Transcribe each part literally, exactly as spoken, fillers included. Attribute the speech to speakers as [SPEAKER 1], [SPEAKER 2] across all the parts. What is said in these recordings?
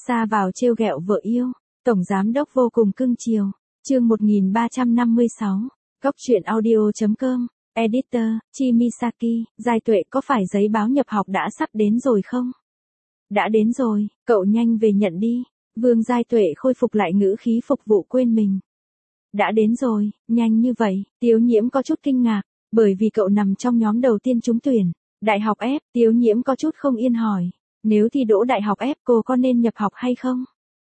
[SPEAKER 1] Xa vào trêu ghẹo vợ yêu, tổng giám đốc vô cùng cưng chiều. Chương một nghìn ba trăm năm mươi sáu. Góc truyện audio chấm com. Editor, Chimisaki, Giai Tuệ có phải giấy báo nhập học đã sắp đến rồi không? Đã đến rồi, cậu nhanh về nhận đi. Vương Giai Tuệ khôi phục lại ngữ khí phục vụ quên mình. Đã đến rồi, nhanh như vậy, Tiếu Nhiễm có chút kinh ngạc, bởi vì cậu nằm trong nhóm đầu tiên trúng tuyển. Đại học ép, Tiếu Nhiễm có chút không yên hỏi, nếu thi đỗ đại học ép cô có nên nhập học hay không?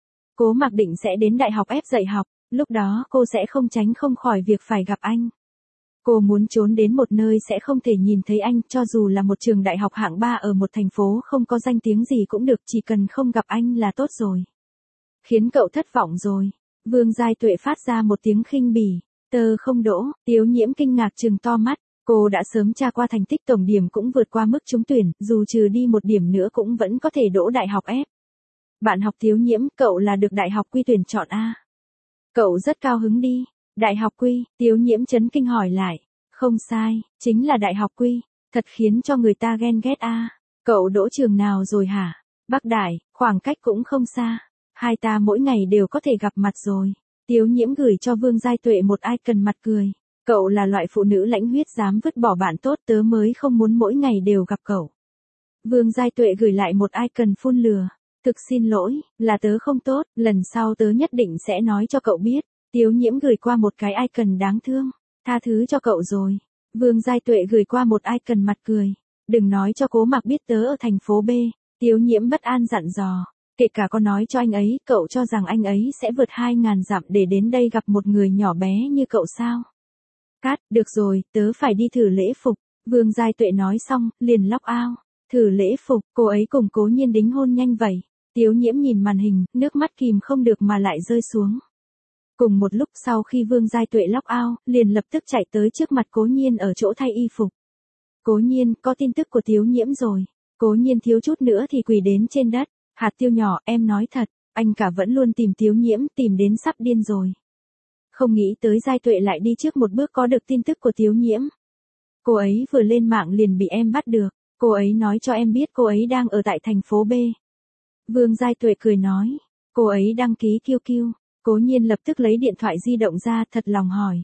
[SPEAKER 1] Cố Mạc định sẽ đến đại học ép dạy học, lúc đó cô sẽ không tránh không khỏi việc phải gặp anh. Cô muốn trốn đến một nơi sẽ không thể nhìn thấy anh, cho dù là một trường đại học hạng ba ở một thành phố không có danh tiếng gì cũng được, chỉ cần không gặp anh là tốt rồi. Khiến cậu thất vọng rồi. Vương Giai Tuệ phát ra một tiếng khinh bỉ. Tơ không đỗ, Tiếu Nhiễm kinh ngạc trừng to mắt. Cô đã sớm tra qua thành tích tổng điểm cũng vượt qua mức trúng tuyển, dù trừ đi một điểm nữa cũng vẫn có thể đỗ đại học ép. Bạn học Tiếu Nhiễm, cậu là được đại học Quy tuyển chọn A. Cậu rất cao hứng đi. Đại học Quy, Tiếu Nhiễm chấn kinh hỏi lại. Không sai, chính là đại học Quy, thật khiến cho người ta ghen ghét A. Cậu đỗ trường nào rồi hả? Bắc Đại, khoảng cách cũng không xa. Hai ta mỗi ngày đều có thể gặp mặt rồi. Tiếu Nhiễm gửi cho Vương Giai Tuệ một icon mặt cười. Cậu là loại phụ nữ lãnh huyết dám vứt bỏ bạn tốt, tớ mới không muốn mỗi ngày đều gặp cậu. Vương Giai Tuệ gửi lại một icon phun lừa. Thực xin lỗi, là tớ không tốt, lần sau tớ nhất định sẽ nói cho cậu biết. Tiếu Nhiễm gửi qua một cái icon đáng thương. Tha thứ cho cậu rồi. Vương Giai Tuệ gửi qua một icon mặt cười. Đừng nói cho Cố Mạc biết tớ ở thành phố B. Tiếu Nhiễm bất an dặn dò. Kể cả có nói cho anh ấy, cậu cho rằng anh ấy sẽ vượt hai ngàn dặm để đến đây gặp một người nhỏ bé như cậu sao? Cát, được rồi, tớ phải đi thử lễ phục. Vương Giai Tuệ nói xong, liền log out. Thử lễ phục, cô ấy cùng Cố Nhiên đính hôn nhanh vậy. Tiếu Nhiễm nhìn màn hình, nước mắt kìm không được mà lại rơi xuống. Cùng một lúc sau khi Vương Giai Tuệ log out, liền lập tức chạy tới trước mặt Cố Nhiên ở chỗ thay y phục. Cố Nhiên, có tin tức của Tiếu Nhiễm rồi. Cố Nhiên thiếu chút nữa thì quỳ đến trên đất. Hạt Tiêu nhỏ, em nói thật, anh cả vẫn luôn tìm Tiếu Nhiễm, tìm đến sắp điên rồi. Không nghĩ tới Giai Tuệ lại đi trước một bước có được tin tức của Tiếu Nhiễm. Cô ấy vừa lên mạng liền bị em bắt được. Cô ấy nói cho em biết cô ấy đang ở tại thành phố B. Vương Giai Tuệ cười nói. Cô ấy đăng ký Q Q. Cố Nhiên lập tức lấy điện thoại di động ra, thật lòng hỏi.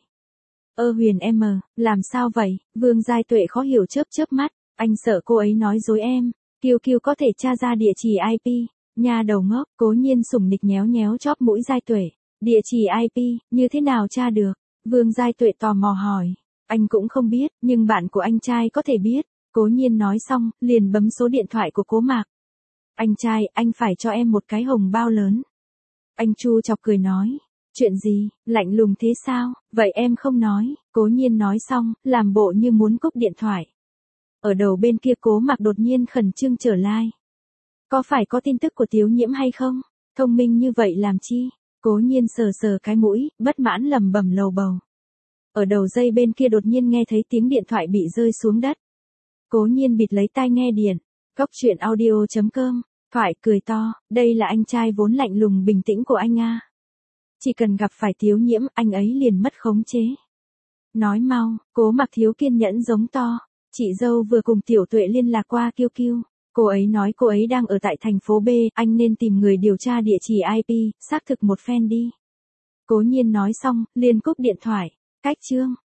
[SPEAKER 1] Ơ Huyền em, làm sao vậy? Vương Giai Tuệ khó hiểu chớp chớp mắt. Anh sợ cô ấy nói dối em. Q Q có thể tra ra địa chỉ I P. Nha đầu ngốc. Cố Nhiên sủng nịch nhéo nhéo chóp mũi Giai Tuệ. Địa chỉ I P, như thế nào tra được? Vương Giai Tuệ tò mò hỏi. Anh cũng không biết, nhưng bạn của anh trai có thể biết. Cố Nhiên nói xong, liền bấm số điện thoại của Cố Mạc. Anh trai, anh phải cho em một cái hồng bao lớn. Anh Chu chọc cười nói. Chuyện gì, lạnh lùng thế sao? Vậy em không nói. Cố Nhiên nói xong, làm bộ như muốn cúp điện thoại. Ở đầu bên kia Cố Mạc đột nhiên khẩn trương trở lại. Có phải có tin tức của Tiếu Nhiễm hay không? Thông minh như vậy làm chi? Cố Nhiên sờ sờ cái mũi, bất mãn lầm bầm lầu bầu. Ở đầu dây bên kia đột nhiên nghe thấy tiếng điện thoại bị rơi xuống đất. Cố Nhiên bịt lấy tai nghe điện. Góc truyện audio chấm com. Thoại cười to, đây là anh trai vốn lạnh lùng bình tĩnh của anh a. Chỉ cần gặp phải Tiếu Nhiễm, anh ấy liền mất khống chế. Nói mau, Cố Mạc thiếu kiên nhẫn giống to. Chị dâu vừa cùng Tiểu Tuệ liên lạc qua Q Q. Cô ấy nói cô ấy đang ở tại thành phố B, anh nên tìm người điều tra địa chỉ I P, xác thực một phen đi. Cố Nhiên nói xong, liền cúp điện thoại. Cách chương.